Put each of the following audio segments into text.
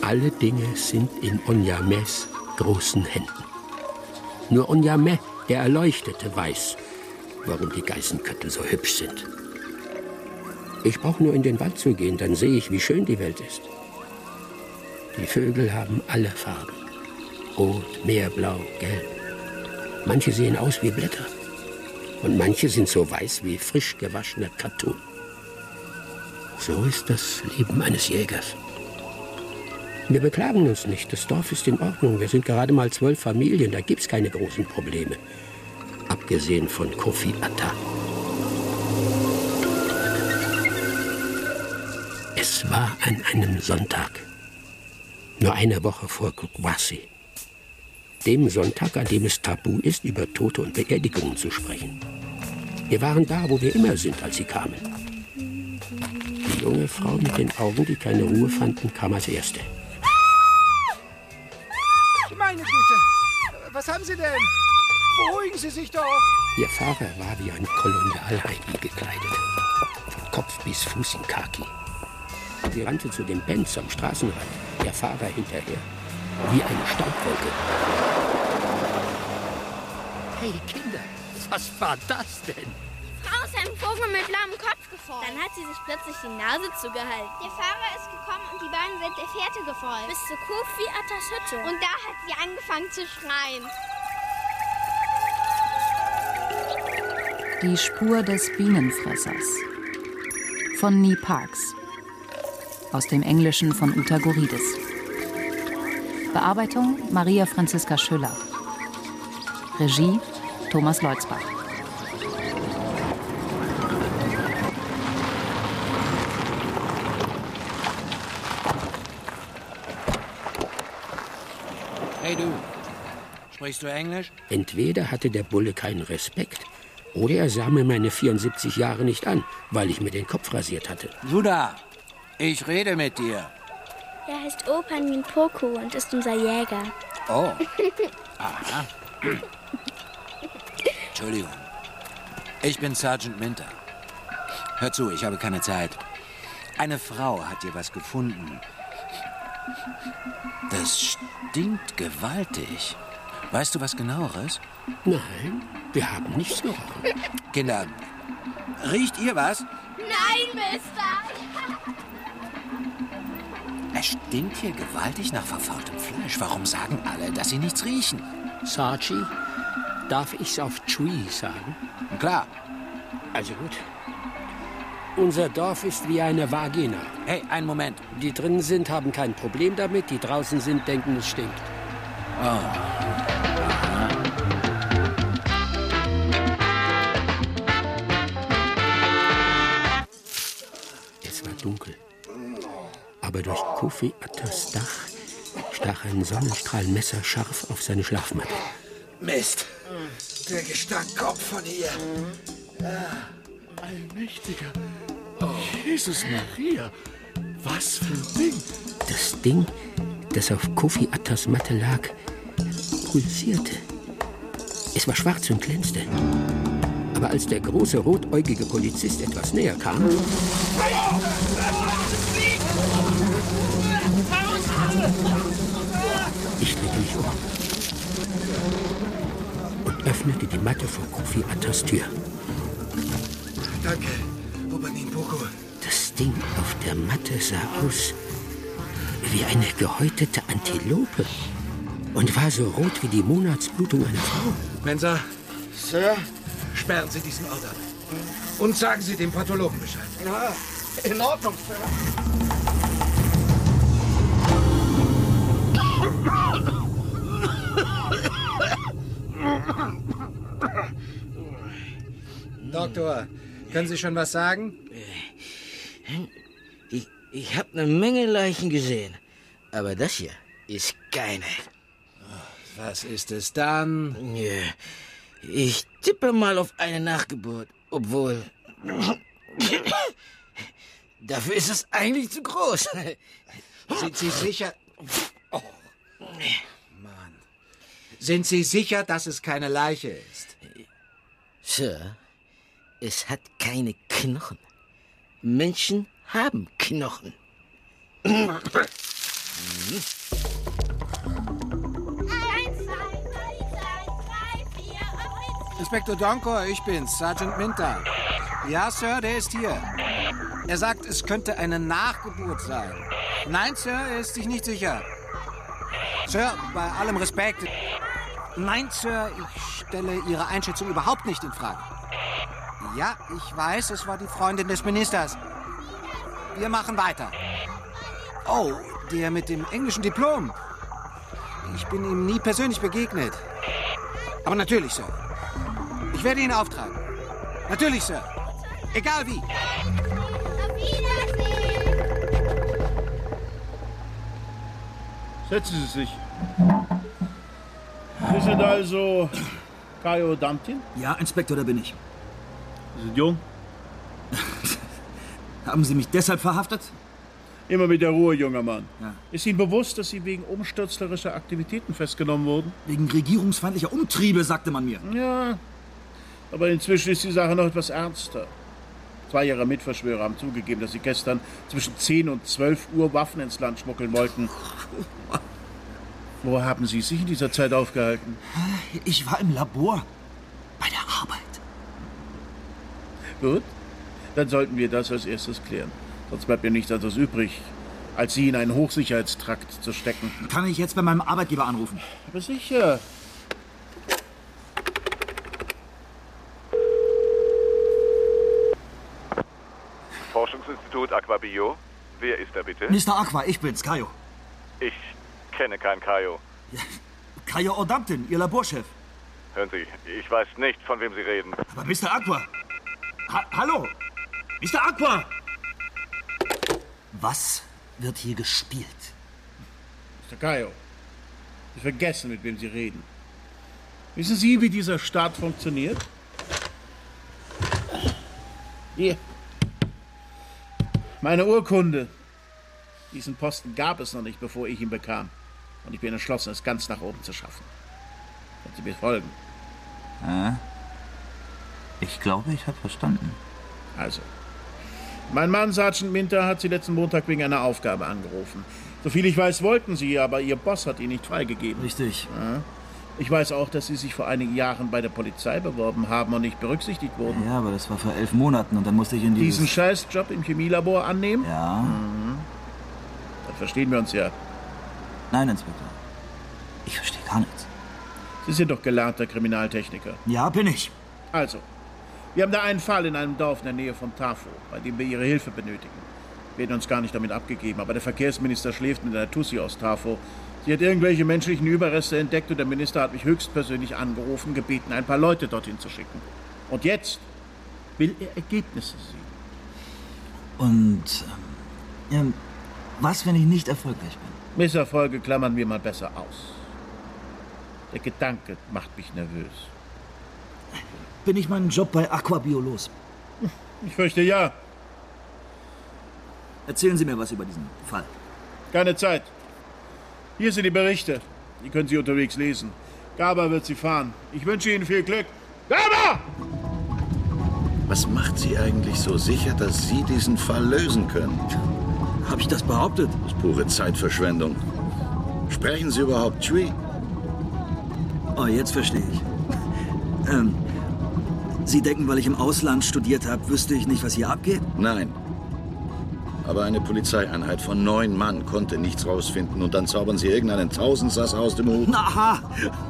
Alle Dinge sind in Onyames großen Händen. Nur Onyame, der Erleuchtete, weiß, warum die Geißenköttel so hübsch sind. Ich brauche nur in den Wald zu gehen, dann sehe ich, wie schön die Welt ist. Die Vögel haben alle Farben. Rot, Meerblau, Gelb. Manche sehen aus wie Blätter. Und manche sind so weiß wie frisch gewaschener Kattun. So ist das Leben eines Jägers. Wir beklagen uns nicht. Das Dorf ist in Ordnung. Wir sind gerade mal 12 Familien. Da gibt's keine großen Probleme. Abgesehen von Kofi Atta. Es war an einem Sonntag. Nur eine Woche vor Kukwasi. Dem Sonntag, an dem es tabu ist, über Tote und Beerdigungen zu sprechen. Wir waren da, wo wir immer sind, als sie kamen. Die junge Frau mit den Augen, die keine Ruhe fanden, kam als Erste. Meine Güte! Was haben Sie denn? Beruhigen Sie sich doch! Ihr Fahrer war wie ein Kolonialheini gekleidet. Von Kopf bis Fuß in Khaki. Sie rannte zu dem Benz am Straßenrand, der Fahrer hinterher, wie eine Staubwolke. Hey Kinder, was war das denn? Frau ist einem Vogel mit lahmem Kopf gefolgt. Dann hat sie sich plötzlich die Nase zugehalten. Der Fahrer ist gekommen und die beiden sind der Fährte gefolgt. Bis zu Kofi Attas Hütte. Und da hat sie angefangen zu schreien. Die Spur des Bienenfressers von Nie Parks. Aus dem Englischen von Uta Goridis. Bearbeitung Maria Franziska Schüller. Regie Thomas Leutzbach. Hey du, sprichst du Englisch? Entweder hatte der Bulle keinen Respekt, oder er sah mir meine 74 Jahre nicht an, weil ich mir den Kopf rasiert hatte. Suda, ich rede mit dir. Er heißt Opanin Poku und ist unser Jäger. Oh. Aha. Entschuldigung. Ich bin Sergeant Minter. Hör zu, ich habe keine Zeit. Eine Frau hat dir was gefunden. Das stinkt gewaltig. Weißt du was Genaueres? Nein, wir haben nichts gerochen. Kinder, riecht ihr was? Nein, Mister! Es stinkt hier gewaltig nach verfaultem Fleisch. Warum sagen alle, dass sie nichts riechen? Sarchi, darf ich's auf Tree sagen? Klar. Also gut. Unser Dorf ist wie eine Vagina. Hey, einen Moment. Die drinnen sind, haben kein Problem damit. Die draußen sind, denken, es stinkt. Oh. Es war dunkel. Aber durch Kofi Attas Dach stach ein Sonnenstrahl messerscharf auf seine Schlafmatte. Mist! Der Gestank kommt von hier. Allmächtiger. Jesus Maria. Was für ein Ding. Das Ding, das auf Kofi Attas Matte lag, pulsierte. Es war schwarz und glänzte. Aber als der große rotäugige Polizist etwas näher kam... Ich drehte mich um und öffnete die Matte vor Kofi Attas Tür. Danke, Opanin Poku. Das Ding auf der Matte sah aus wie eine gehäutete Antilope und war so rot wie die Monatsblutung einer Frau. Mensa, Sir, sperren Sie diesen Ort ab. Und sagen Sie dem Pathologen Bescheid. Ja, in Ordnung, Sir. Doktor, können Sie schon was sagen? Ich habe eine Menge Leichen gesehen, aber das hier ist keine. Was ist es dann? Ja, ich tippe mal auf eine Nachgeburt, obwohl... Dafür ist es eigentlich zu groß. Sind Sie sicher... Oh. Mann. Sind Sie sicher, dass es keine Leiche ist? Sir, es hat keine Knochen. Menschen haben Knochen. Inspektor Donkor, ich bin's, Sergeant Minter. Ja, Sir, der ist hier. Er sagt, es könnte eine Nachgeburt sein. Nein, Sir, er ist sich nicht sicher. Sir, bei allem Respekt. Nein, Sir, ich stelle Ihre Einschätzung überhaupt nicht in Frage. Ja, ich weiß, es war die Freundin des Ministers. Wir machen weiter. Oh, der mit dem englischen Diplom. Ich bin ihm nie persönlich begegnet. Aber natürlich, Sir. Ich werde ihn auftragen. Natürlich, Sir. Egal wie. Auf Wiedersehen. Setzen Sie sich. Sie sind also Caio Damtin? Ja, Inspektor, da bin ich. Sie sind jung? Haben Sie mich deshalb verhaftet? Immer mit der Ruhe, junger Mann. Ja. Ist Ihnen bewusst, dass Sie wegen umstürzlerischer Aktivitäten festgenommen wurden? Wegen regierungsfeindlicher Umtriebe, sagte man mir. Ja, aber inzwischen ist die Sache noch etwas ernster. 2 Ihrer Mitverschwörer haben zugegeben, dass sie gestern zwischen 10 und 12 Uhr Waffen ins Land schmuggeln wollten. Wo haben Sie sich in dieser Zeit aufgehalten? Ich war im Labor. Bei der Arbeit. Gut, dann sollten wir das als erstes klären. Sonst bleibt mir nichts anderes übrig, als Sie in einen Hochsicherheitstrakt zu stecken. Kann ich jetzt bei meinem Arbeitgeber anrufen? Aber sicher. Forschungsinstitut Aquabio. Wer ist da bitte? Mr. Aqua, ich bin's, Caio. Ich kenne keinen Caio. Ja, Caio O'Dampton, Ihr Laborchef. Hören Sie, ich weiß nicht, von wem Sie reden. Aber Mr. Aqua! Hallo! Mr. Aqua! Was wird hier gespielt? Mr. Caio, Sie vergessen, mit wem Sie reden. Wissen Sie, wie dieser Staat funktioniert? Hier. Meine Urkunde. Diesen Posten gab es noch nicht, bevor ich ihn bekam. Und ich bin entschlossen, es ganz nach oben zu schaffen. Können Sie mir folgen? Ich glaube, ich habe verstanden. Also, mein Mann, Sergeant Minter, hat Sie letzten Montag wegen einer Aufgabe angerufen. Soviel ich weiß, wollten Sie, aber Ihr Boss hat ihn nicht freigegeben. Richtig. Ja. Ich weiß auch, dass Sie sich vor einigen Jahren bei der Polizei beworben haben und nicht berücksichtigt wurden. Ja, aber das war vor 11 Monaten und dann musste ich in Diesen Scheißjob im Chemielabor annehmen? Ja. Dann verstehen wir uns ja. Nein, Inspektor. Ich verstehe gar nichts. Sie sind doch gelernter Kriminaltechniker. Ja, bin ich. Also, wir haben da einen Fall in einem Dorf in der Nähe von Tafo, bei dem wir Ihre Hilfe benötigen. Wir hätten uns gar nicht damit abgegeben, aber der Verkehrsminister schläft mit einer Tussi aus Tafo. Sie hat irgendwelche menschlichen Überreste entdeckt und der Minister hat mich höchstpersönlich angerufen, gebeten, ein paar Leute dorthin zu schicken. Und jetzt will er Ergebnisse sehen. Und, was, wenn ich nicht erfolgreich bin? Misserfolge klammern wir mal besser aus. Der Gedanke macht mich nervös. Bin ich meinen Job bei Aquabio los? Ich fürchte ja. Erzählen Sie mir was über diesen Fall. Keine Zeit. Hier sind die Berichte. Die können Sie unterwegs lesen. Gaba wird Sie fahren. Ich wünsche Ihnen viel Glück. Gaba! Was macht Sie eigentlich so sicher, dass Sie diesen Fall lösen können? Habe ich das behauptet? Das ist pure Zeitverschwendung. Sprechen Sie überhaupt Chui? Oh, jetzt verstehe ich. Sie denken, weil ich im Ausland studiert habe, wüsste ich nicht, was hier abgeht? Nein. Aber eine Polizeieinheit von 9 Mann konnte nichts rausfinden und dann zaubern Sie irgendeinen Tausendsasser aus dem Hut. Aha!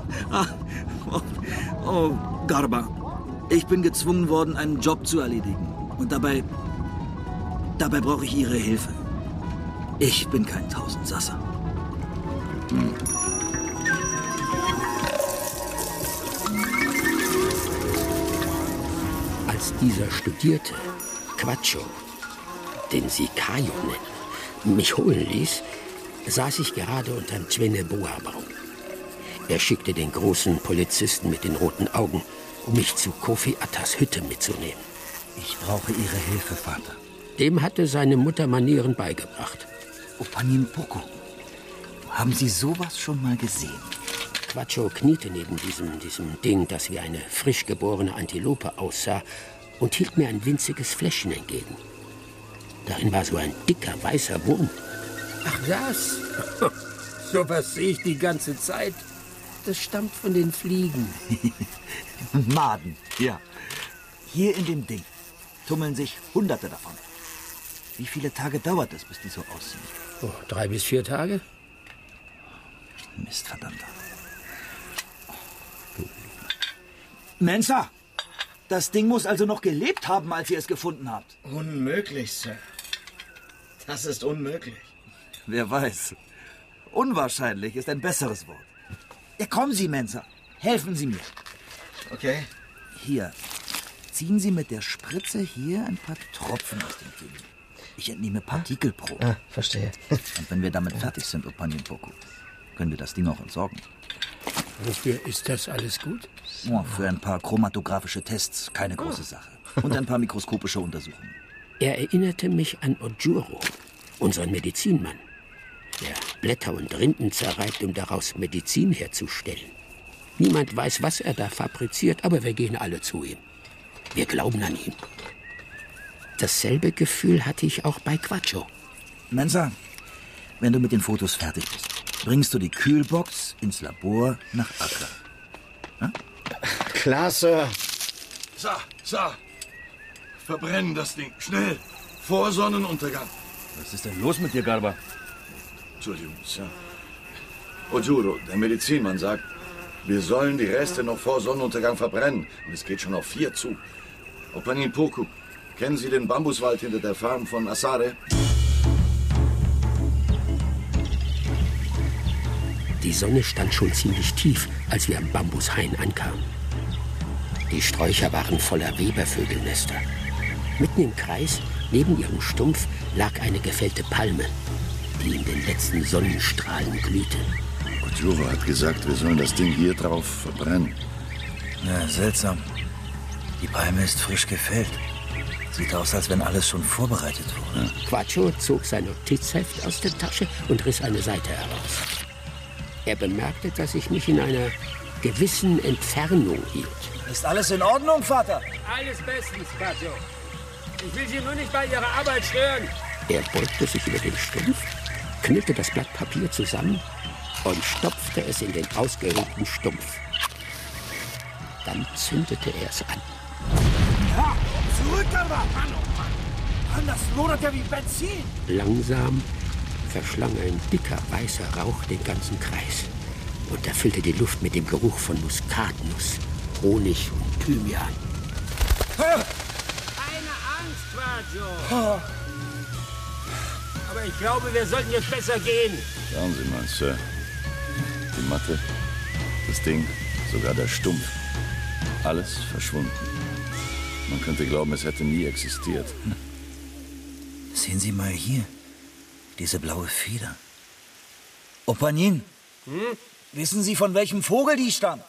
Oh, Garba. Ich bin gezwungen worden, einen Job zu erledigen. Und dabei brauche ich Ihre Hilfe. Ich bin kein Tausendsasser. Als dieser Studierte, Quatscho, den sie Caio nennen, mich holen ließ, saß ich gerade unterm Twene-Boa-Baum. Er schickte den großen Polizisten mit den roten Augen, um mich zu Kofi Attas Hütte mitzunehmen. Ich brauche Ihre Hilfe, Vater. Dem hatte seine Mutter Manieren beigebracht. Opanin Poko. Haben Sie sowas schon mal gesehen? Quatscho kniete neben diesem Ding, das wie eine frisch geborene Antilope aussah, und hielt mir ein winziges Fläschchen entgegen. Darin war so ein dicker, weißer Wurm. Ach, das? So was sehe ich die ganze Zeit. Das stammt von den Fliegen. Maden, ja. Hier in dem Ding tummeln sich Hunderte davon. Wie viele Tage dauert es, bis die so aussehen? Oh, 3 bis 4 Tage? Mist, verdammter. Mensa, das Ding muss also noch gelebt haben, als ihr es gefunden habt. Unmöglich, Sir. Das ist unmöglich. Wer weiß. Unwahrscheinlich ist ein besseres Wort. Ja, kommen Sie, Mensa. Helfen Sie mir. Okay. Hier. Ziehen Sie mit der Spritze hier ein paar Tropfen aus dem Ding. Ich entnehme Partikelproben. Ah, verstehe. Und wenn wir damit fertig sind, Opanin Poku, können wir das Ding auch entsorgen. Wofür ist das alles gut? Oh, für ein paar chromatographische Tests, keine große Sache. Und ein paar mikroskopische Untersuchungen. Er erinnerte mich an Ojuro, unseren Medizinmann, der Blätter und Rinden zerreibt, um daraus Medizin herzustellen. Niemand weiß, was er da fabriziert, aber wir gehen alle zu ihm. Wir glauben an ihn. Dasselbe Gefühl hatte ich auch bei Quacho. Mensa, wenn du mit den Fotos fertig bist, bringst du die Kühlbox ins Labor nach Accra. Hm? Klar, Sir. Sir. Verbrennen das Ding. Schnell. Vor Sonnenuntergang. Was ist denn los mit dir, Garba? Entschuldigung, Sir. Ojuro, der Medizinmann, sagt, wir sollen die Reste noch vor Sonnenuntergang verbrennen. Und es geht schon auf 4 zu. Opanin Poku, kennen Sie den Bambuswald hinter der Farm von Asare? Die Sonne stand schon ziemlich tief, als wir am Bambushain ankamen. Die Sträucher waren voller Webervögelnester. Mitten im Kreis, neben ihrem Stumpf, lag eine gefällte Palme, die in den letzten Sonnenstrahlen glühte. Ojuro hat gesagt, wir sollen das Ding hier drauf verbrennen. Ja, seltsam. Die Palme ist frisch gefällt. Sieht aus, als wenn alles schon vorbereitet wurde. Ja. Quacho zog sein Notizheft aus der Tasche und riss eine Seite heraus. Er bemerkte, dass ich mich in einer gewissen Entfernung hielt. Ist alles in Ordnung, Vater? Alles bestens, Quacho. Ich will Sie nur nicht bei Ihrer Arbeit stören. Er beugte sich über den Stumpf, knüllte das Blatt Papier zusammen und stopfte es in den ausgehöhlten Stumpf. Dann zündete er es an. Ja, zurück, aber! Mann, oh Mann! Das lodert ja wie Benzin! Langsam verschlang ein dicker, weißer Rauch den ganzen Kreis und erfüllte die Luft mit dem Geruch von Muskatnuss, Honig und Thymian. Keine Angst, Quacho! Aber ich glaube, wir sollten jetzt besser gehen. Schauen Sie mal, Sir. Die Matte, das Ding, sogar der Stumpf. Alles verschwunden. Man könnte glauben, es hätte nie existiert. Sehen Sie mal hier. Diese blaue Feder. Opanin, wissen Sie, von welchem Vogel die stammt?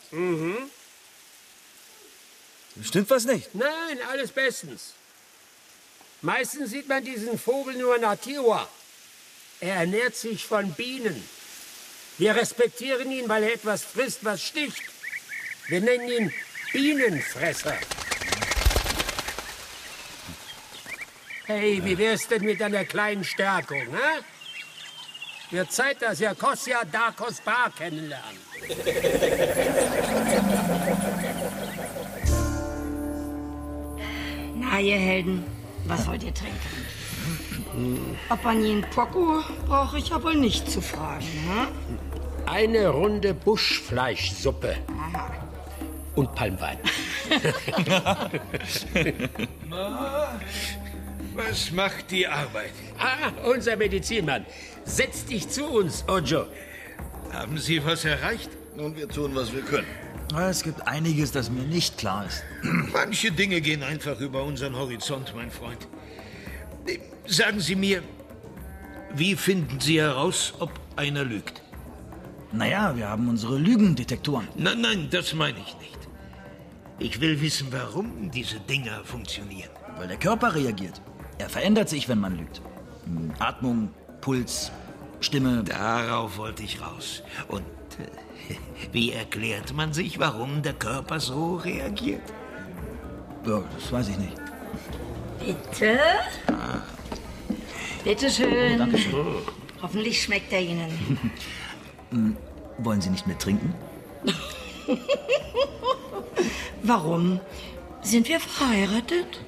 Stimmt was nicht? Nein, alles bestens. Meistens sieht man diesen Vogel nur in Atiwa. Er ernährt sich von Bienen. Wir respektieren ihn, weil er etwas frisst, was sticht. Wir nennen ihn Bienenfresser. Hey, wie wär's denn mit einer kleinen Stärkung, hä? Wird Zeit, dass ihr Kosja Darkos Bar kennenlernt. Na, ihr Helden, was wollt ihr trinken? Opanin Poku brauche ich ja wohl nicht zu fragen, hm? Eine Runde Buschfleischsuppe. Aha. Und Palmwein. Was macht die Arbeit? Ah, unser Medizinmann. Setz dich zu uns, Ojo. Haben Sie was erreicht? Nun, wir tun, was wir können. Es gibt einiges, das mir nicht klar ist. Manche Dinge gehen einfach über unseren Horizont, mein Freund. Sagen Sie mir, wie finden Sie heraus, ob einer lügt? Naja, wir haben unsere Lügendetektoren. Nein, das meine ich nicht. Ich will wissen, warum diese Dinger funktionieren. Weil der Körper reagiert. Er verändert sich, wenn man lügt. Atmung, Puls, Stimme. Darauf wollte ich raus. Und wie erklärt man sich, warum der Körper so reagiert? Ja, das weiß ich nicht. Bitte? Bitte schön. Dankeschön. Hoffentlich schmeckt er Ihnen. Wollen Sie nicht mehr trinken? Warum? Sind wir verheiratet?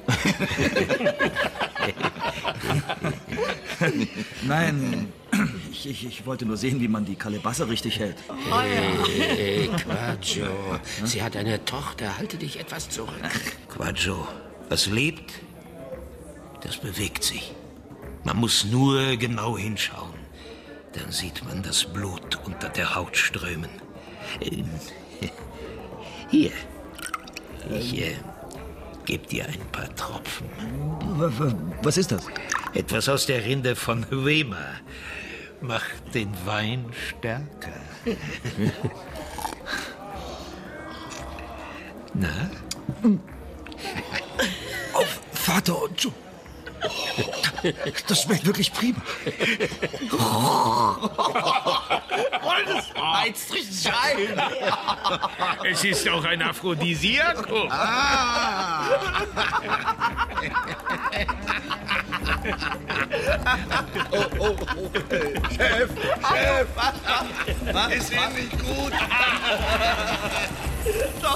Nein, ich wollte nur sehen, wie man die Kalebasse richtig hält. Hey, Quaggio, sie hat eine Tochter. Halte dich etwas zurück. Quaggio, was lebt, das bewegt sich. Man muss nur genau hinschauen. Dann sieht man das Blut unter der Haut strömen. Hier, ich gebe dir ein paar Tropfen. Was ist das? Etwas aus der Rinde von Weimar. Macht den Wein stärker. Na? Auf Vater und Joe. Das schmeckt wirklich prima. Das reizt richtig ein. Es ist auch ein Aphrodisiakum. Oh. Chef! Ist Ihnen nicht gut? Doch.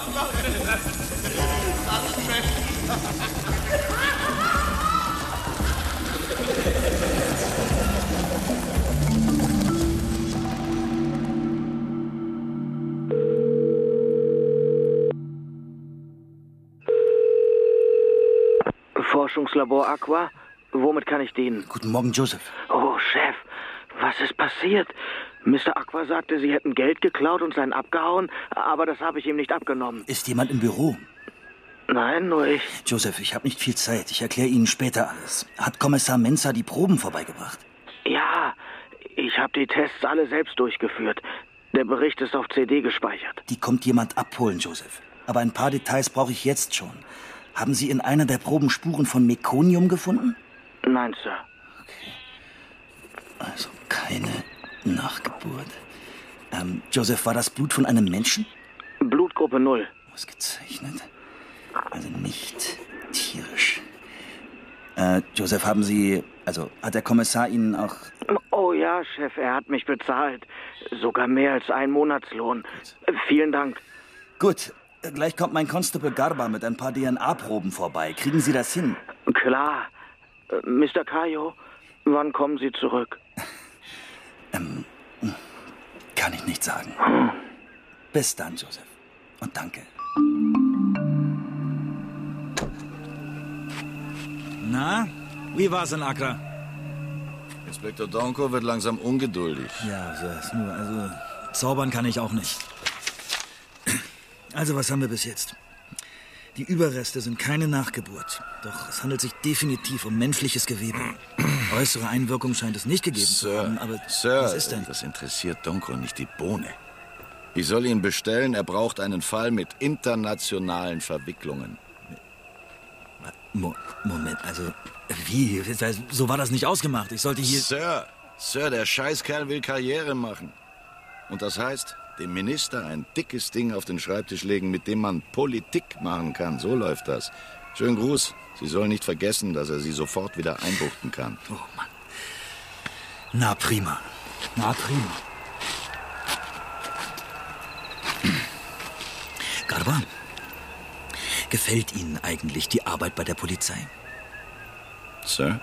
Das schmeckt. Forschungslabor Aqua, womit kann ich dienen? Guten Morgen, Joseph. Oh, Chef, was ist passiert? Mr. Aqua sagte, Sie hätten Geld geklaut und seien abgehauen, aber das habe ich ihm nicht abgenommen. Ist jemand im Büro? Nein, nur ich. Joseph, ich habe nicht viel Zeit. Ich erkläre Ihnen später alles. Hat Kommissar Mensa die Proben vorbeigebracht? Ja, ich habe die Tests alle selbst durchgeführt. Der Bericht ist auf CD gespeichert. Die kommt jemand abholen, Joseph. Aber ein paar Details brauche ich jetzt schon. Haben Sie in einer der Proben Spuren von Mekonium gefunden? Nein, Sir. Okay. Also keine Nachgeburt. Joseph, war das Blut von einem Menschen? Blutgruppe 0. Ausgezeichnet. Also nicht tierisch. Joseph, hat der Kommissar Ihnen auch... Oh ja, Chef, er hat mich bezahlt. Sogar mehr als einen Monatslohn. Vielen Dank. Gut, gleich kommt mein Constable Garba mit ein paar DNA-Proben vorbei. Kriegen Sie das hin? Klar. Mr. Caio, wann kommen Sie zurück? Kann ich nicht sagen. Bis dann, Joseph. Und danke. Na, wie war's in Accra? Inspektor Donko wird langsam ungeduldig. Ja, also zaubern kann ich auch nicht. Also, was haben wir bis jetzt? Die Überreste sind keine Nachgeburt. Doch es handelt sich definitiv um menschliches Gewebe. Äußere Einwirkung scheint es nicht gegeben zu haben, aber Sir, was ist denn? Das interessiert Donko nicht die Bohne. Ich soll ihn bestellen, er braucht einen Fall mit internationalen Verwicklungen. Moment, also, wie? So war das nicht ausgemacht. Ich sollte hier... Sir, der Scheißkerl will Karriere machen. Und das heißt, dem Minister ein dickes Ding auf den Schreibtisch legen, mit dem man Politik machen kann. So läuft das. Schönen Gruß. Sie sollen nicht vergessen, dass er sie sofort wieder einbuchten kann. Oh, Mann. Na, prima. Garba, gefällt Ihnen eigentlich die Arbeit bei der Polizei? Sir?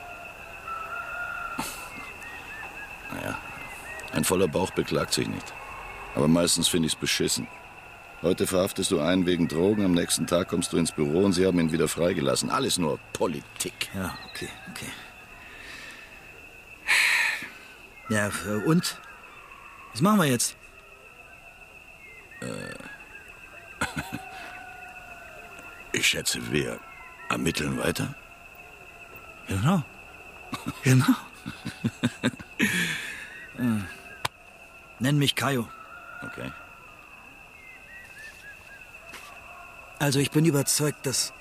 Naja, ein voller Bauch beklagt sich nicht. Aber meistens finde ich's beschissen. Heute verhaftest du einen wegen Drogen, am nächsten Tag kommst du ins Büro und sie haben ihn wieder freigelassen. Alles nur Politik. Ja, okay. Ja, und? Was machen wir jetzt? Ich schätze, wir ermitteln weiter. Genau. Nenn mich Caio. Okay. Also ich bin überzeugt, dass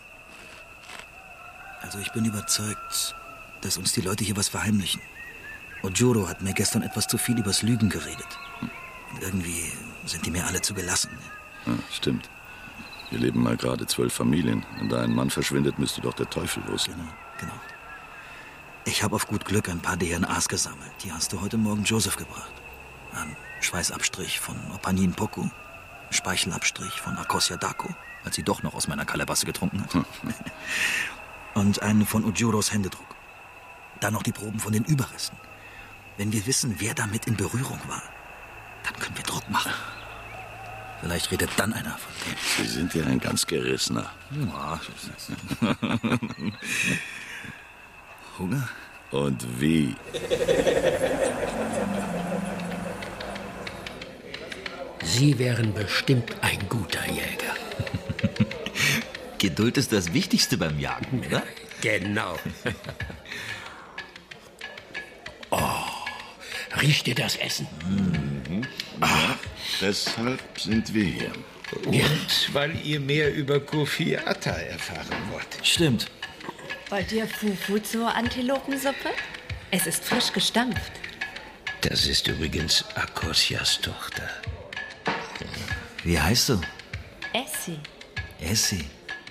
uns die Leute hier was verheimlichen. Ojuro hat mir gestern etwas zu viel übers Lügen geredet. Und irgendwie sind die mir alle zu gelassen. Ja, stimmt. Wir leben mal gerade 12 Familien. Wenn da ein Mann verschwindet, müsste doch der Teufel los. Genau. Ich habe auf gut Glück ein paar DNAs gesammelt. Die hast du heute Morgen Joseph gebracht. Ein Schweißabstrich von Opanin Poku, Speichelabstrich von Akosia Dako, als sie doch noch aus meiner Kalebasse getrunken hat. Und einen von Ojuros Händedruck. Dann noch die Proben von den Überresten. Wenn wir wissen, wer damit in Berührung war, dann können wir Druck machen. Vielleicht redet dann einer von dem. Sie sind ja ein ganz Gerissener. Ja. Hunger? Und wie? Sie wären bestimmt ein guter Jäger. Geduld ist das Wichtigste beim Jagen, oder? Genau. Oh, riecht ihr das Essen? Mhm. Ja, deshalb sind wir hier. Und weil ihr mehr über Kofi Atta erfahren wollt. Stimmt. Wollt ihr Fufu zur Antilopensuppe? Es ist frisch gestampft. Das ist übrigens Akosias Tochter. Wie heißt du? Essie. Essie.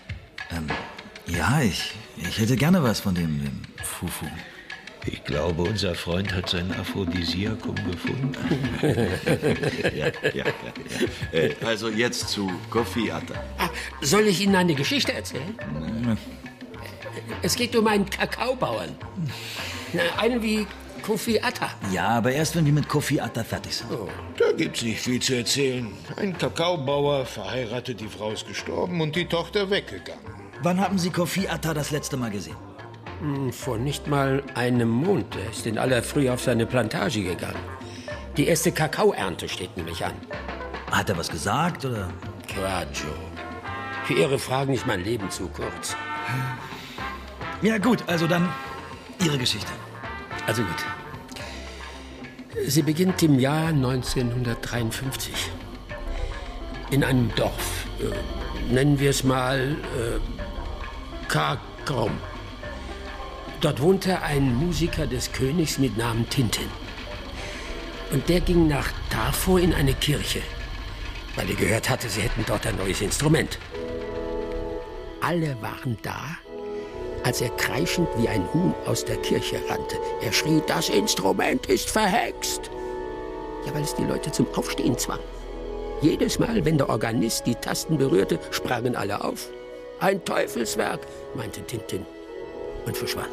Ja, ich hätte gerne was von dem Fufu. Ich glaube, unser Freund hat sein Aphrodisiakum gefunden. Ja. Also jetzt zu Kofi Atta. Soll ich Ihnen eine Geschichte erzählen? Es geht um einen Kakaobauern. Einen wie Kofi Atta. Ja, aber erst, wenn wir mit Kofi Atta fertig sind. Oh, da gibt's nicht viel zu erzählen. Ein Kakaobauer, verheiratet, die Frau ist gestorben und die Tochter weggegangen. Wann haben Sie Kofi Atta das letzte Mal gesehen? Vor nicht mal einem Monat. Er ist in aller Früh auf seine Plantage gegangen. Die erste Kakaoernte steht nämlich an. Hat er was gesagt, oder? Quaggio. Für Ihre Fragen ist mein Leben zu kurz. Ja gut, also dann Ihre Geschichte. Also gut. Sie beginnt im Jahr 1953. In einem Dorf. Nennen wir es mal Kakrom. Dort wohnte ein Musiker des Königs mit Namen Tintin. Und der ging nach Tafo in eine Kirche, weil er gehört hatte, sie hätten dort ein neues Instrument. Alle waren da, als er kreischend wie ein Huhn aus der Kirche rannte. Er schrie, das Instrument ist verhext. Ja, weil es die Leute zum Aufstehen zwang. Jedes Mal, wenn der Organist die Tasten berührte, sprangen alle auf. Ein Teufelswerk, meinte Tintin und verschwand.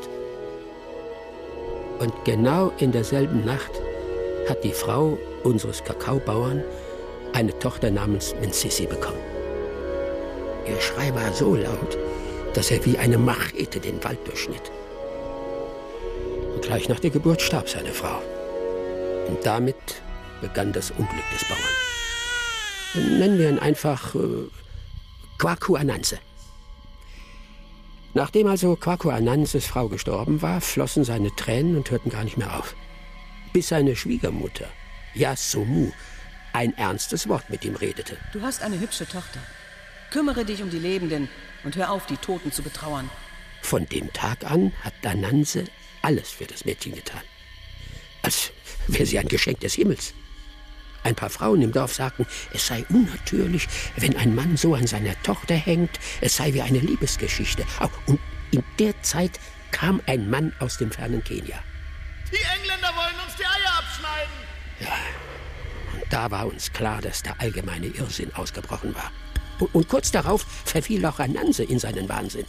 Und genau in derselben Nacht hat die Frau unseres Kakaobauern eine Tochter namens Mensisi bekommen. Ihr Schrei war so laut, dass er wie eine Machete den Wald durchschnitt. Und gleich nach der Geburt starb seine Frau. Und damit begann das Unglück des Bauern. Nennen wir ihn einfach Kwaku Ananse. Nachdem also Kwaku Ananses Frau gestorben war, flossen seine Tränen und hörten gar nicht mehr auf. Bis seine Schwiegermutter, Yasumu, ein ernstes Wort mit ihm redete. Du hast eine hübsche Tochter. Kümmere dich um die Lebenden und hör auf, die Toten zu betrauern. Von dem Tag an hat Ananse alles für das Mädchen getan. Als wäre sie ein Geschenk des Himmels. Ein paar Frauen im Dorf sagten, es sei unnatürlich, wenn ein Mann so an seiner Tochter hängt. Es sei wie eine Liebesgeschichte. Und in der Zeit kam ein Mann aus dem fernen Kenia. Die Engländer wollen uns die Eier abschneiden. Ja, und da war uns klar, dass der allgemeine Irrsinn ausgebrochen war. Und kurz darauf verfiel auch Ananse in seinen Wahnsinn.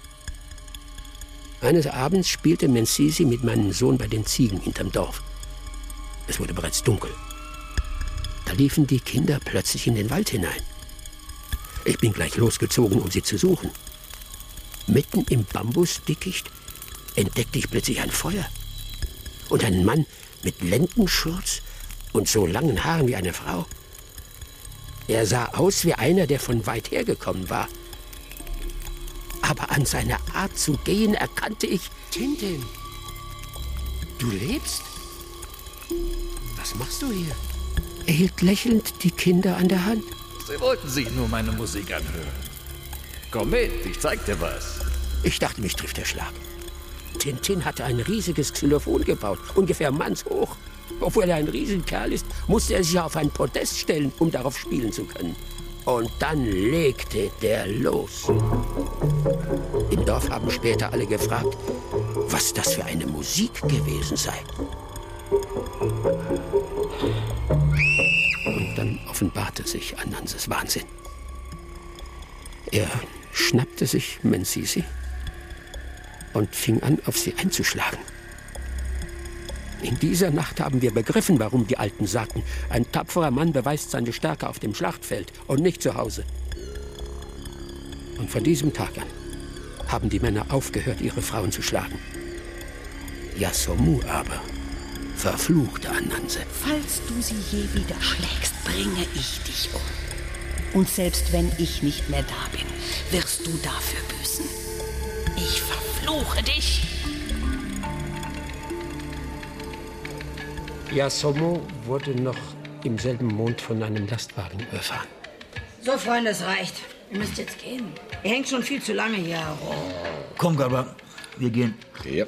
Eines Abends spielte Mensisi mit meinem Sohn bei den Ziegen hinterm Dorf. Es wurde bereits dunkel. Da liefen die Kinder plötzlich in den Wald hinein. Ich bin gleich losgezogen, um sie zu suchen. Mitten im Bambusdickicht entdeckte ich plötzlich ein Feuer. Und einen Mann mit Lendenschurz und so langen Haaren wie eine Frau. Er sah aus wie einer, der von weit her gekommen war. Aber an seiner Art zu gehen erkannte ich Tintin. Du lebst? Was machst du hier? Er hielt lächelnd die Kinder an der Hand. Sie wollten sich nur meine Musik anhören. Komm mit, ich zeig dir was. Ich dachte, mich trifft der Schlag. Tintin hatte ein riesiges Xylophon gebaut, ungefähr mannshoch. Obwohl er ein Riesenkerl ist, musste er sich auf ein Podest stellen, um darauf spielen zu können. Und dann legte der los. Im Dorf haben später alle gefragt, was das für eine Musik gewesen sei. Und dann offenbarte sich Ananses Wahnsinn. Er schnappte sich Mensisi und fing an, auf sie einzuschlagen. In dieser Nacht haben wir begriffen, warum die Alten sagten, ein tapferer Mann beweist seine Stärke auf dem Schlachtfeld und nicht zu Hause. Und von diesem Tag an haben die Männer aufgehört, ihre Frauen zu schlagen. Yasomu aber verfluchte Ananse. Falls du sie je wieder schlägst, bringe ich dich um. Und selbst wenn ich nicht mehr da bin, wirst du dafür büßen. Ich verfluche dich. Yasomu wurde noch im selben Mond von einem Lastwagen überfahren. So, Freunde, es reicht. Ihr müsst jetzt gehen. Ihr hängt schon viel zu lange hier herum. Komm, Garba, wir gehen. Ja.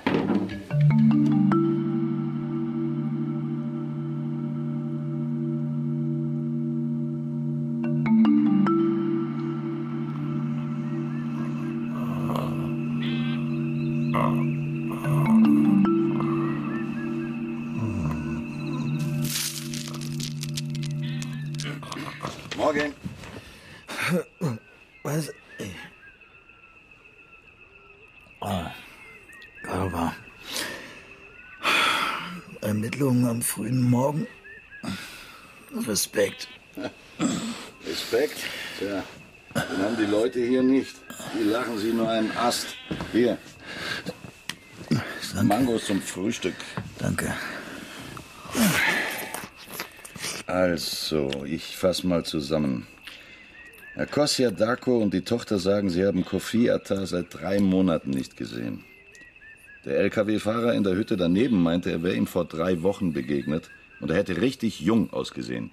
Morgen. Was? Garba. Ermittlungen am frühen Morgen. Respekt. Respekt? Tja, den haben die Leute hier nicht. Die lachen sie nur einen Ast. Hier. Danke. Mangos zum Frühstück. Danke. Also, ich fass mal zusammen. Akossia Dako und die Tochter sagen, sie haben Kofi Atta seit 3 Monaten nicht gesehen. Der LKW-Fahrer in der Hütte daneben meinte, er wäre ihm vor 3 Wochen begegnet und er hätte richtig jung ausgesehen.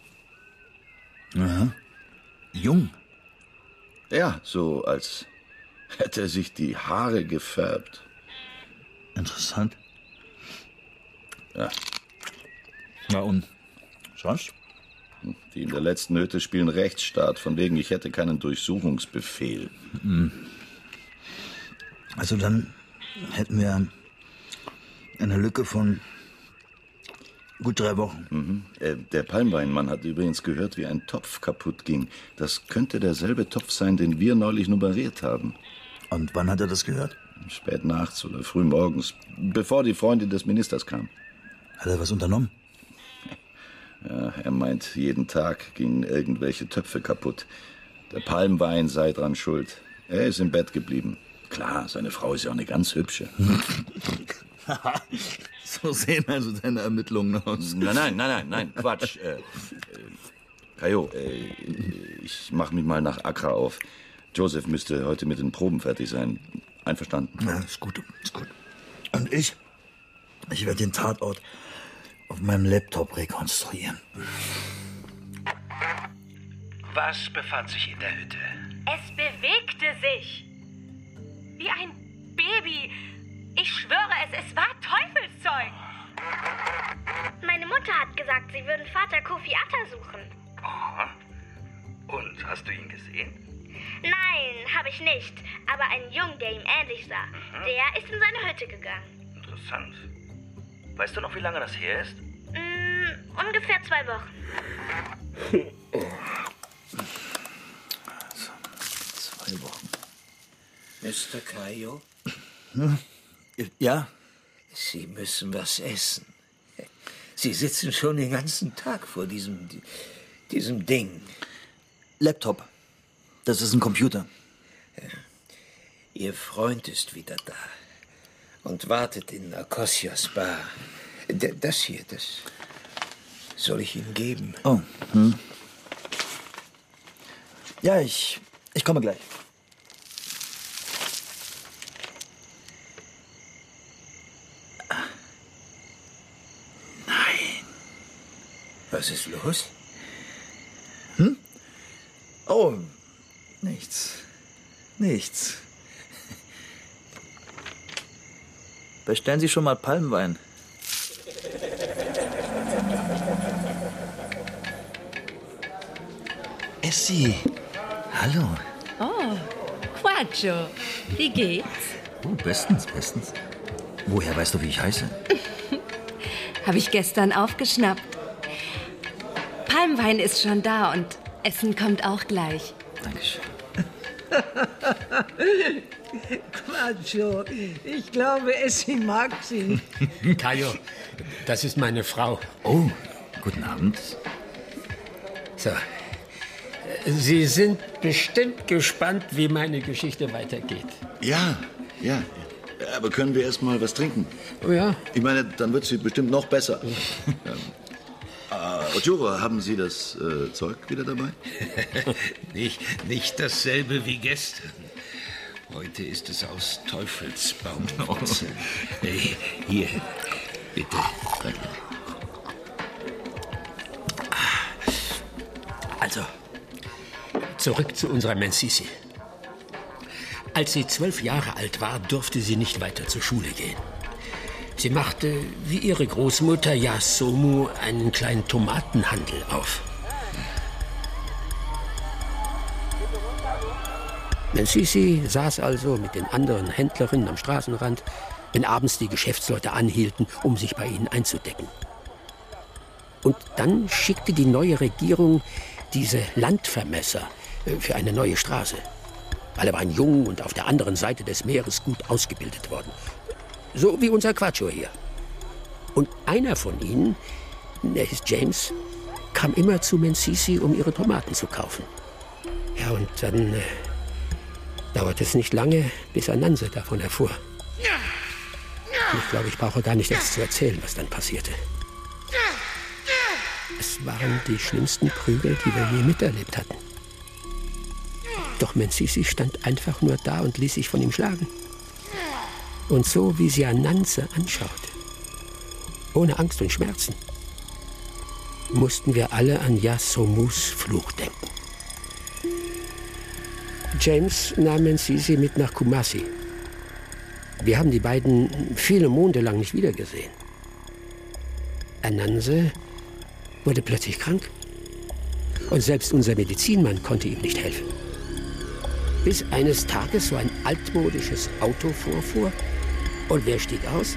Aha. Jung? Ja, so als hätte er sich die Haare gefärbt. Interessant. Ja. Na und sonst? Die in der letzten Hütte spielen Rechtsstaat, von wegen ich hätte keinen Durchsuchungsbefehl. Also dann hätten wir eine Lücke von gut 3 Wochen. Der Palmweinmann hat übrigens gehört, wie ein Topf kaputt ging. Das könnte derselbe Topf sein, den wir neulich nummeriert haben. Und wann hat er das gehört? Spät nachts oder früh morgens, bevor die Freundin des Ministers kam. Hat er was unternommen? Ja, er meint, jeden Tag gingen irgendwelche Töpfe kaputt. Der Palmwein sei dran schuld. Er ist im Bett geblieben. Klar, seine Frau ist ja auch eine ganz hübsche. So sehen also deine Ermittlungen aus. Nein, Quatsch. Kajo, ich mach mich mal nach Accra auf. Joseph müsste heute mit den Proben fertig sein. Einverstanden? Ja, ist gut. Und ich werde den Tatort auf meinem Laptop rekonstruieren. Was befand sich in der Hütte? Es bewegte sich. Wie ein Baby. Ich schwöre es war Teufelszeug. Meine Mutter hat gesagt, sie würden Vater Kofi Atta suchen. Aha. Und hast du ihn gesehen? Nein, habe ich nicht. Aber ein Jung, der ihm ähnlich sah, der ist in seine Hütte gegangen. Interessant. Weißt du noch, wie lange das her ist? Ungefähr 2 Wochen. 2 Wochen. Mr. Kayo? Ja? Sie müssen was essen. Sie sitzen schon den ganzen Tag vor diesem Ding. Laptop. Das ist ein Computer. Ihr Freund ist wieder da und wartet in Akossias Bar. Das hier, das soll ich ihm geben. Oh. Ja, ich komme gleich. Nein. Was ist los? Oh, nichts. Bestellen Sie schon mal Palmwein. Essie. Hallo. Oh, Quatscho. Wie geht's? Oh, bestens, bestens. Woher weißt du, wie ich heiße? Habe ich gestern aufgeschnappt. Palmwein ist schon da und Essen kommt auch gleich. Dankeschön. Quatscho, ich glaube, Essie mag sie. Caio, das ist meine Frau. Oh, guten Abend. So. Sie sind bestimmt gespannt, wie meine Geschichte weitergeht. Ja. Aber können wir erst mal was trinken? Oh ja. Ich meine, dann wird sie bestimmt noch besser. Ojuro, haben Sie das Zeug wieder dabei? nicht dasselbe wie gestern. Heute ist es aus Teufelsbaumwurzel. Hier, bitte. Danke. Also, zurück zu unserer Mencisi. Als sie 12 Jahre alt war, durfte sie nicht weiter zur Schule gehen. Sie machte, wie ihre Großmutter Yasomu, einen kleinen Tomatenhandel auf. Mencisi saß also mit den anderen Händlerinnen am Straßenrand, wenn abends die Geschäftsleute anhielten, um sich bei ihnen einzudecken. Und dann schickte die neue Regierung diese Landvermesser für eine neue Straße. Alle waren jung und auf der anderen Seite des Meeres gut ausgebildet worden. So wie unser Quatscho hier. Und einer von ihnen, der hieß James, kam immer zu Mencisi, um ihre Tomaten zu kaufen. Ja, und dann dauerte es nicht lange, bis Ananse davon erfuhr. Und ich glaube, ich brauche gar nicht erst zu erzählen, was dann passierte. Es waren die schlimmsten Prügel, die wir je miterlebt hatten. Doch Mencisi stand einfach nur da und ließ sich von ihm schlagen. Und so wie sie Ananse anschaute, ohne Angst und Schmerzen, mussten wir alle an Yasomus Fluch denken. James nahm Mencisi mit nach Kumasi. Wir haben die beiden viele Monde lang nicht wiedergesehen. Ananse wurde plötzlich krank. Und selbst unser Medizinmann konnte ihm nicht helfen. Bis eines Tages so ein altmodisches Auto vorfuhr. Und wer stieg aus?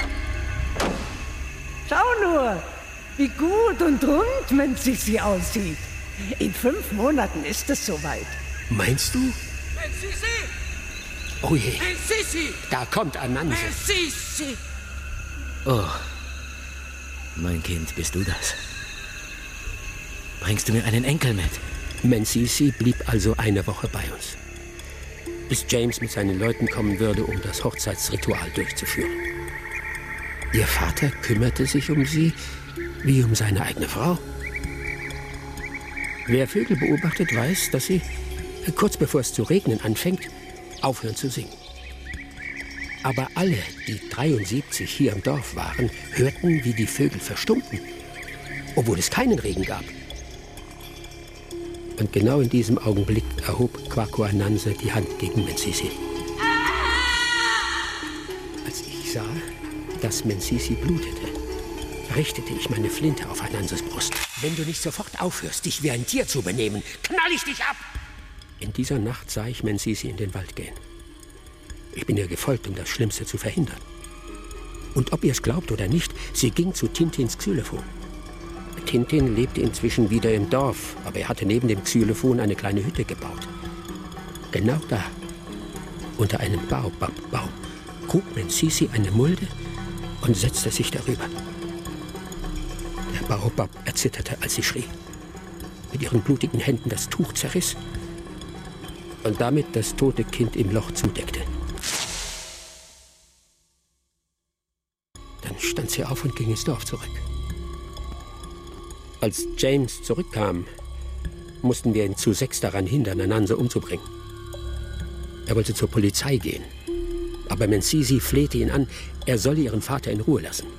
Schau nur, wie gut und rund Mencisi aussieht. In 5 Monaten ist es soweit. Meinst du? Mencisi! Oh je, Mencisi! da kommt Ananse. Mencisi! Oh, mein Kind, bist du das? Bringst du mir einen Enkel mit? Mencisi blieb also eine Woche bei uns, bis James mit seinen Leuten kommen würde, um das Hochzeitsritual durchzuführen. Ihr Vater kümmerte sich um sie wie um seine eigene Frau. Wer Vögel beobachtet, weiß, dass sie, kurz bevor es zu regnen anfängt, aufhören zu singen. Aber alle, die 73 hier im Dorf waren, hörten, wie die Vögel verstummten, obwohl es keinen Regen gab. Und genau in diesem Augenblick erhob Kwaku Ananse die Hand gegen Mencisi. Als ich sah, dass Mencisi blutete, richtete ich meine Flinte auf Ananses Brust. Wenn du nicht sofort aufhörst, dich wie ein Tier zu benehmen, knall ich dich ab! In dieser Nacht sah ich Mencisi in den Wald gehen. Ich bin ihr gefolgt, um das Schlimmste zu verhindern. Und ob ihr es glaubt oder nicht, sie ging zu Tintins Xylophon. Tintin lebte inzwischen wieder im Dorf, aber er hatte neben dem Xylophon eine kleine Hütte gebaut. Genau da, unter einem Baobab-Baum, grub Mencisi eine Mulde und setzte sich darüber. Der Baobab erzitterte, als sie schrie. Mit ihren blutigen Händen das Tuch zerriss und damit das tote Kind im Loch zudeckte. Dann stand sie auf und ging ins Dorf zurück. Als James zurückkam, mussten wir ihn zu 6 daran hindern, Ananse umzubringen. Er wollte zur Polizei gehen, aber Mencisi flehte ihn an, er solle ihren Vater in Ruhe lassen.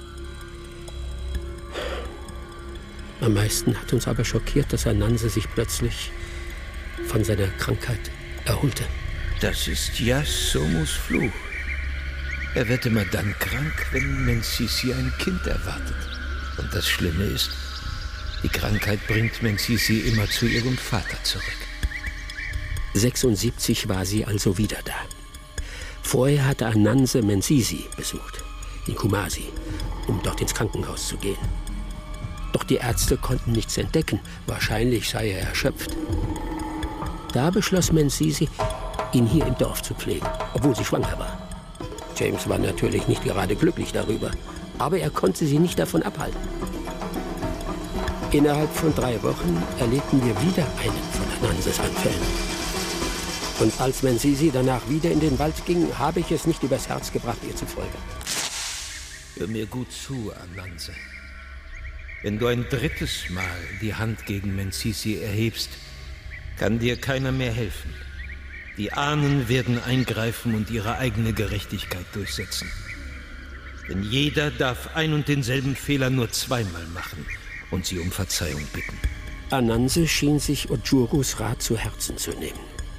Am meisten hat uns aber schockiert, dass Ananse sich plötzlich von seiner Krankheit erholte. Das ist Yasomus Fluch. Er wird immer dann krank, wenn Mencisi ein Kind erwartet. Und das Schlimme ist, Die Krankheit bringt Menzizi immer zu ihrem Vater zurück. 76 war sie also wieder da. Vorher hatte Ananse Menzizi besucht, in Kumasi, um dort ins Krankenhaus zu gehen. Doch die Ärzte konnten nichts entdecken. Wahrscheinlich sei er erschöpft. Da beschloss Menzizi, ihn hier im Dorf zu pflegen, obwohl sie schwanger war. James war natürlich nicht gerade glücklich darüber, aber er konnte sie nicht davon abhalten. Innerhalb von 3 Wochen erlebten wir wieder einen von Ananses Anfällen. Und als Menzizi danach wieder in den Wald ging, habe ich es nicht übers Herz gebracht, ihr zu folgen. Hör mir gut zu, Ananse. Wenn du ein 3. Mal die Hand gegen Menzizi erhebst, kann dir keiner mehr helfen. Die Ahnen werden eingreifen und ihre eigene Gerechtigkeit durchsetzen. Denn jeder darf ein und denselben Fehler nur 2-mal machen und sie um Verzeihung bitten. Ananse schien sich Ojurus Rat zu Herzen zu nehmen.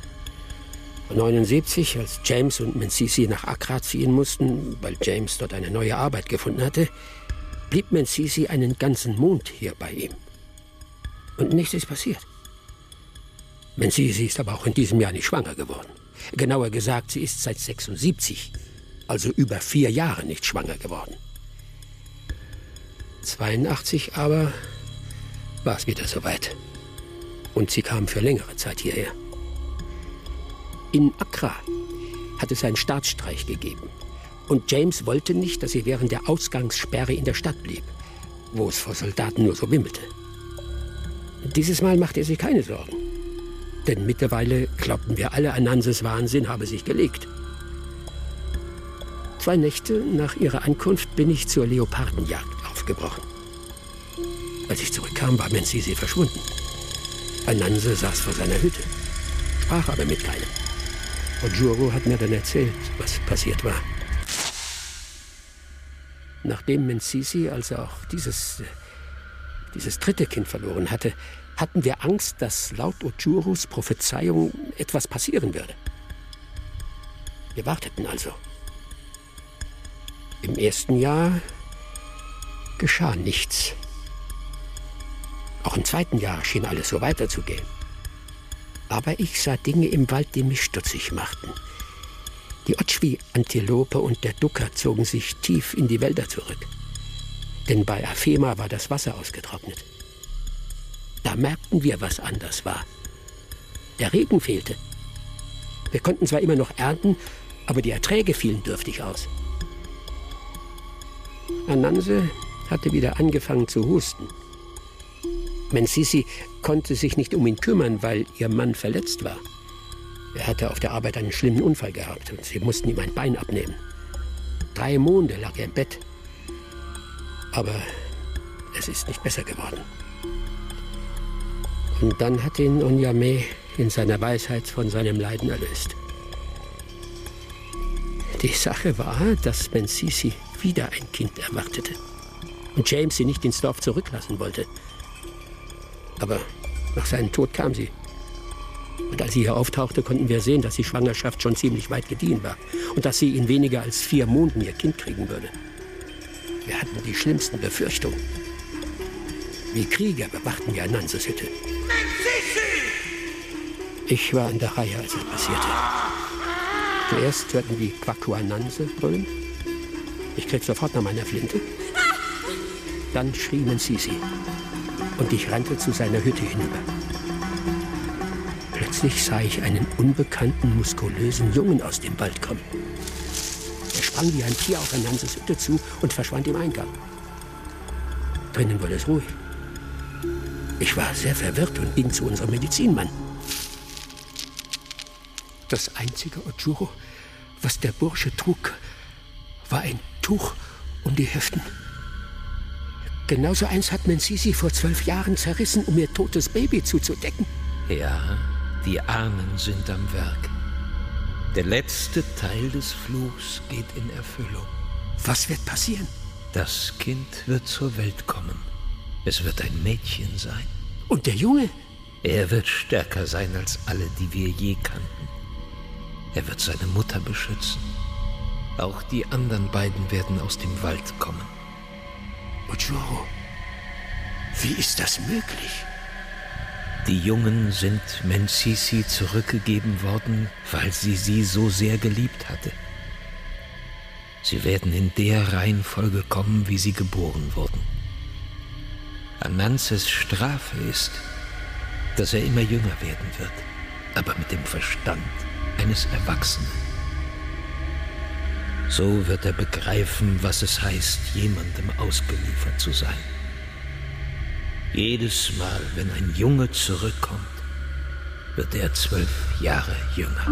1979, als James und Menzizi nach Accra ziehen mussten, weil James dort eine neue Arbeit gefunden hatte, blieb Menzizi einen ganzen Mond hier bei ihm. Und nichts ist passiert. Menzizi ist aber auch in diesem Jahr nicht schwanger geworden. Genauer gesagt, sie ist seit 76, also über 4 Jahre nicht schwanger geworden. 82 aber war es wieder soweit. Und sie kam für längere Zeit hierher. In Accra hat es einen Staatsstreich gegeben. Und James wollte nicht, dass sie während der Ausgangssperre in der Stadt blieb, wo es vor Soldaten nur so wimmelte. Dieses Mal machte er sich keine Sorgen. Denn mittlerweile glaubten wir alle, Ananses Wahnsinn habe sich gelegt. 2 Nächte nach ihrer Ankunft bin ich zur Leopardenjagd aufgebrochen. Als ich zurückkam, war Menzizi verschwunden. Ananse saß vor seiner Hütte, sprach aber mit keinem. Ojuru hat mir dann erzählt, was passiert war. Nachdem Menzizi also auch dieses 3. Kind verloren hatte, hatten wir Angst, dass laut Ojurus Prophezeiung etwas passieren würde. Wir warteten also. Im 1. Jahr geschah nichts. Auch im 2. Jahr schien alles so weiterzugehen. Aber ich sah Dinge im Wald, die mich stutzig machten. Die Otschwi-Antilope und der Ducker zogen sich tief in die Wälder zurück. Denn bei Afema war das Wasser ausgetrocknet. Da merkten wir, was anders war. Der Regen fehlte. Wir konnten zwar immer noch ernten, aber die Erträge fielen dürftig aus. Ananse hatte wieder angefangen zu husten. Menzizi konnte sich nicht um ihn kümmern, weil ihr Mann verletzt war. Er hatte auf der Arbeit einen schlimmen Unfall gehabt und sie mussten ihm ein Bein abnehmen. 3 Monde lag er im Bett. Aber es ist nicht besser geworden. Und dann hat ihn Onyame in seiner Weisheit von seinem Leiden erlöst. Die Sache war, dass Menzizi wieder ein Kind erwartete und James sie nicht ins Dorf zurücklassen wollte. Aber nach seinem Tod kam sie. Und als sie hier auftauchte, konnten wir sehen, dass die Schwangerschaft schon ziemlich weit gediehen war und dass sie in weniger als 4 Monaten ihr Kind kriegen würde. Wir hatten die schlimmsten Befürchtungen. Wie Krieger bewachten wir Ananses Hütte. Ich war an der Reihe, als es passierte. Zuerst hörten wir Kwaku Ananse brüllen. Ich griff sofort nach meiner Flinte. Dann schrie Menzizi. Und ich rannte zu seiner Hütte hinüber. Plötzlich sah ich einen unbekannten, muskulösen Jungen aus dem Wald kommen. Er sprang wie ein Tier auf Ananses Hütte zu und verschwand im Eingang. Drinnen wurde es ruhig. Ich war sehr verwirrt und ging zu unserem Medizinmann. Das einzige, Ojuro, was der Bursche trug, war ein Tuch um die Hüften. Genauso eins hat Menzizi vor 12 Jahren zerrissen, um ihr totes Baby zuzudecken. Ja, die Ahnen sind am Werk. Der letzte Teil des Fluchs geht in Erfüllung. Was wird passieren? Das Kind wird zur Welt kommen. Es wird ein Mädchen sein. Und der Junge? Er wird stärker sein als alle, die wir je kannten. Er wird seine Mutter beschützen. Auch die anderen beiden werden aus dem Wald kommen. Ojuro, Wie ist das möglich? Die Jungen sind Mencisi zurückgegeben worden, weil sie so sehr geliebt hatte. Sie werden in der Reihenfolge kommen, wie sie geboren wurden. Ananzes Strafe ist, dass er immer jünger werden wird, aber mit dem Verstand eines Erwachsenen. So wird er begreifen, was es heißt, jemandem ausgeliefert zu sein. Jedes Mal, wenn ein Junge zurückkommt, wird er 12 Jahre jünger.